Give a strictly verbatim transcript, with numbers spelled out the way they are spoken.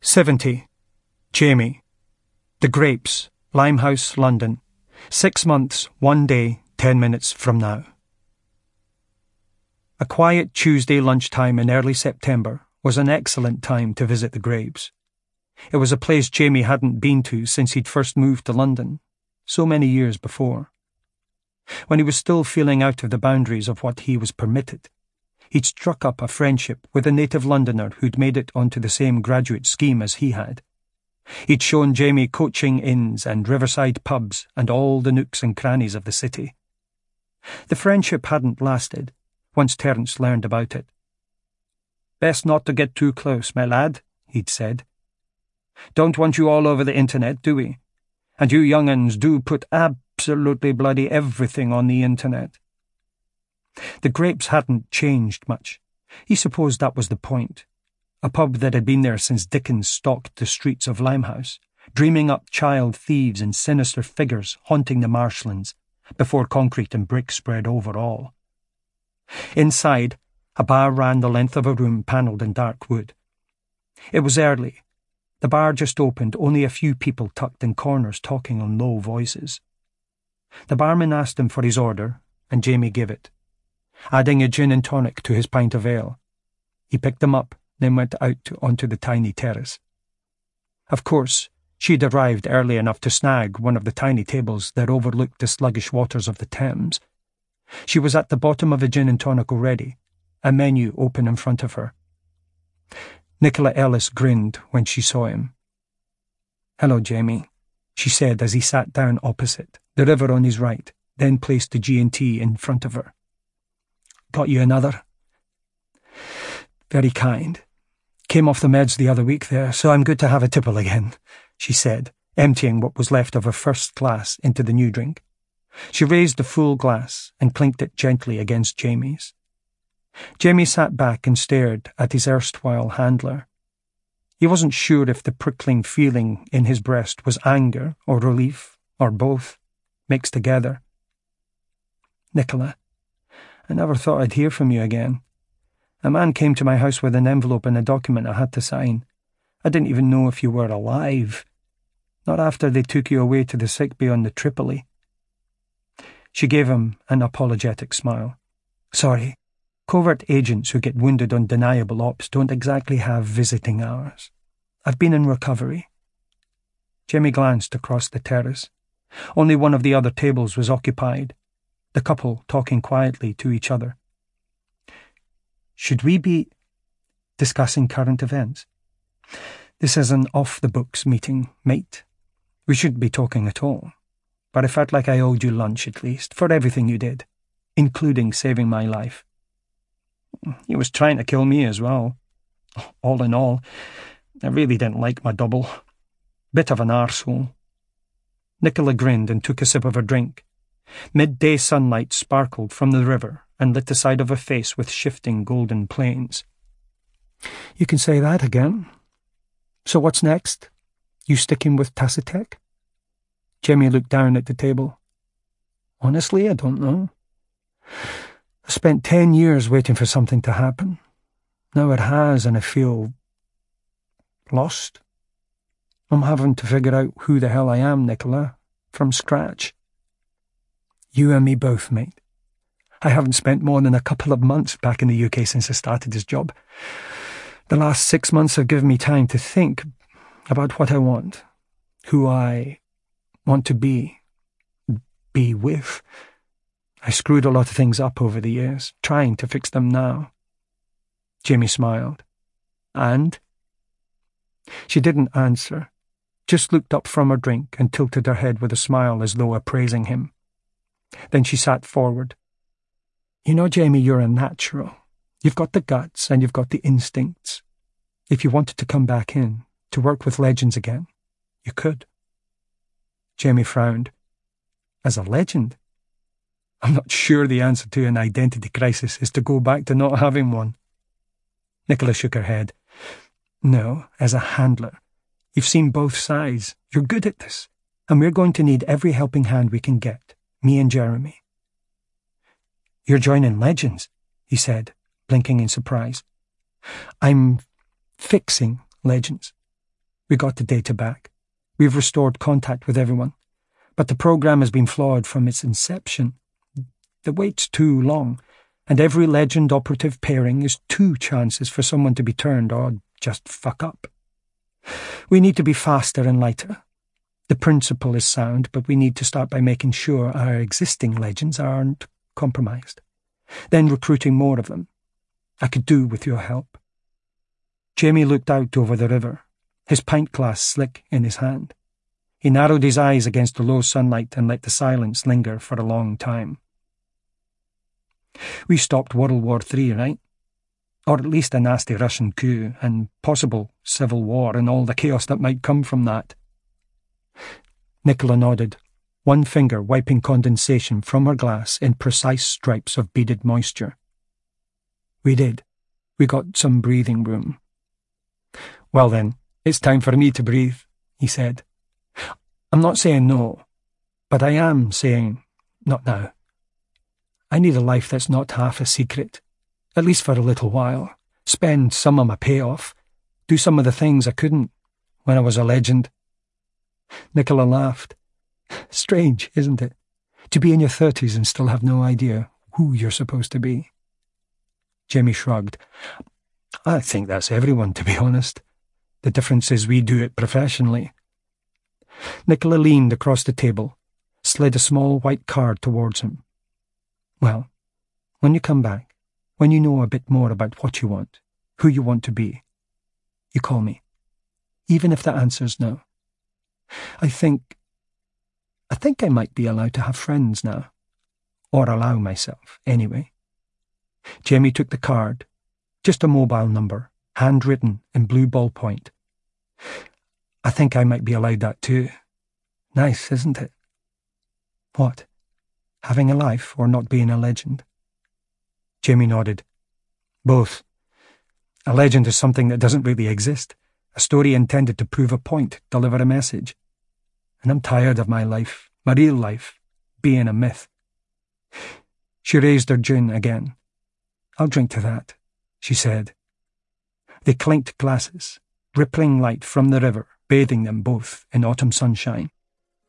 seventy. Jamie. The Grapes, Limehouse, London. Six months, one day, ten minutes from now. A quiet Tuesday lunchtime in early September was an excellent time to visit the Grapes. It was a place Jamie hadn't been to since he'd first moved to London, so many years before. When he was still feeling out of the boundaries of what he was permitted, he'd struck up a friendship with a native Londoner who'd made it onto the same graduate scheme as he had. He'd shown Jamie coaching inns and riverside pubs and all the nooks and crannies of the city. The friendship hadn't lasted, once Terence learned about it. "Best not to get too close, my lad," he'd said. "Don't want you all over the internet, do we? And you young uns do put absolutely bloody everything on the internet." The Grapes hadn't changed much. He supposed that was the point. A pub that had been there since Dickens stalked the streets of Limehouse, dreaming up child thieves and sinister figures haunting the marshlands, before concrete and brick spread over all. Inside, a bar ran the length of a room panelled in dark wood. It was early. The bar just opened, only a few people tucked in corners talking in low voices. The barman asked him for his order, and Jamie gave it, adding a gin and tonic to his pint of ale. He picked them up, then went out to, onto the tiny terrace. Of course, she'd arrived early enough to snag one of the tiny tables that overlooked the sluggish waters of the Thames. She was at the bottom of a gin and tonic already, a menu open in front of her. Nicola Ellis grinned when she saw him. "Hello, Jamie," she said as he sat down opposite, the river on his right, then placed the G and T in front of her. "Got you another?" "Very kind. Came off the meds the other week there, so I'm good to have a tipple again," she said, emptying what was left of her first glass into the new drink. She raised the full glass and clinked it gently against Jamie's. Jamie sat back and stared at his erstwhile handler. He wasn't sure if the prickling feeling in his breast was anger or relief, or both, mixed together. "Nicola, I never thought I'd hear from you again. A man came to my house with an envelope and a document I had to sign. I didn't even know if you were alive. Not after they took you away to the sick bay on the Tripoli." She gave him an apologetic smile. "Sorry. Covert agents who get wounded on deniable ops don't exactly have visiting hours. I've been in recovery." Jamie glanced across the terrace. Only one of the other tables was occupied, the couple talking quietly to each other. "Should we be discussing current events? This is an off-the-books meeting, mate. We shouldn't be talking at all. But I felt like I owed you lunch at least, for everything you did, including saving my life. He was trying to kill me as well. All in all, I really didn't like my double. Bit of an arsehole." Nicola grinned and took a sip of her drink. Midday sunlight sparkled from the river and lit the side of her face with shifting golden planes. "You can say that again. So what's next? You sticking with Tacitec?" Jamie looked down at the table. "Honestly, I don't know. I spent ten years waiting for something to happen. Now it has, and I feel lost. I'm having to figure out who the hell I am, Nicola, from scratch." "You and me both, mate. I haven't spent more than a couple of months back in the U K since I started this job. The last six months have given me time to think about what I want, who I want to be, be with. I screwed a lot of things up over the years, trying to fix them now." Jamie smiled. "And?" She didn't answer, just looked up from her drink and tilted her head with a smile as though appraising him. Then she sat forward. "You know, Jamie, you're a natural. You've got the guts and you've got the instincts. If you wanted to come back in, to work with legends again, you could." Jamie frowned. "As a legend? I'm not sure the answer to an identity crisis is to go back to not having one." Nicola shook her head. "No, as a handler. You've seen both sides. You're good at this. And we're going to need every helping hand we can get, me and Jeremy." "You're joining Legends," he said, blinking in surprise. "I'm fixing Legends. We got the data back. We've restored contact with everyone. But the program has been flawed from its inception. The wait's too long, and every legend operative pairing is two chances for someone to be turned or just fuck up. We need to be faster and lighter. The principle is sound, but we need to start by making sure our existing legends aren't compromised. Then recruiting more of them. I could do with your help. Jamie looked out over the river, his pint glass slick in his hand. He narrowed his eyes against the low sunlight and let the silence linger for a long time. We stopped World War Three, right? Or at least a nasty Russian coup and possible civil war and all the chaos that might come from that. Nicola nodded, one finger wiping condensation from her glass in precise stripes of beaded moisture. We did. We got some breathing room. Well then, it's time for me to breathe, he said. I'm not saying no, but I am saying not now. I need a life that's not half a secret, at least for a little while. Spend some of my payoff, do some of the things I couldn't when I was a legend. Nicola laughed. Strange, isn't it? To be in your thirties and still have no idea who you're supposed to be. Jamie shrugged. I think that's everyone, to be honest. The difference is we do it professionally. Nicola leaned across the table, slid a small white card towards him. Well, when you come back, when you know a bit more about what you want, who you want to be, you call me, even if the answer's no. I think, I think I might be allowed to have friends now, or allow myself, anyway. Jamie took the card, just a mobile number, handwritten in blue ballpoint. I think I might be allowed that too. Nice, isn't it? What? Having a life or not being a legend? Jamie nodded. Both. A legend is something that doesn't really exist, a story intended to prove a point, deliver a message. And I'm tired of my life, my real life, being a myth. She raised her gin again. I'll drink to that, she said. They clinked glasses, rippling light from the river, bathing them both in autumn sunshine.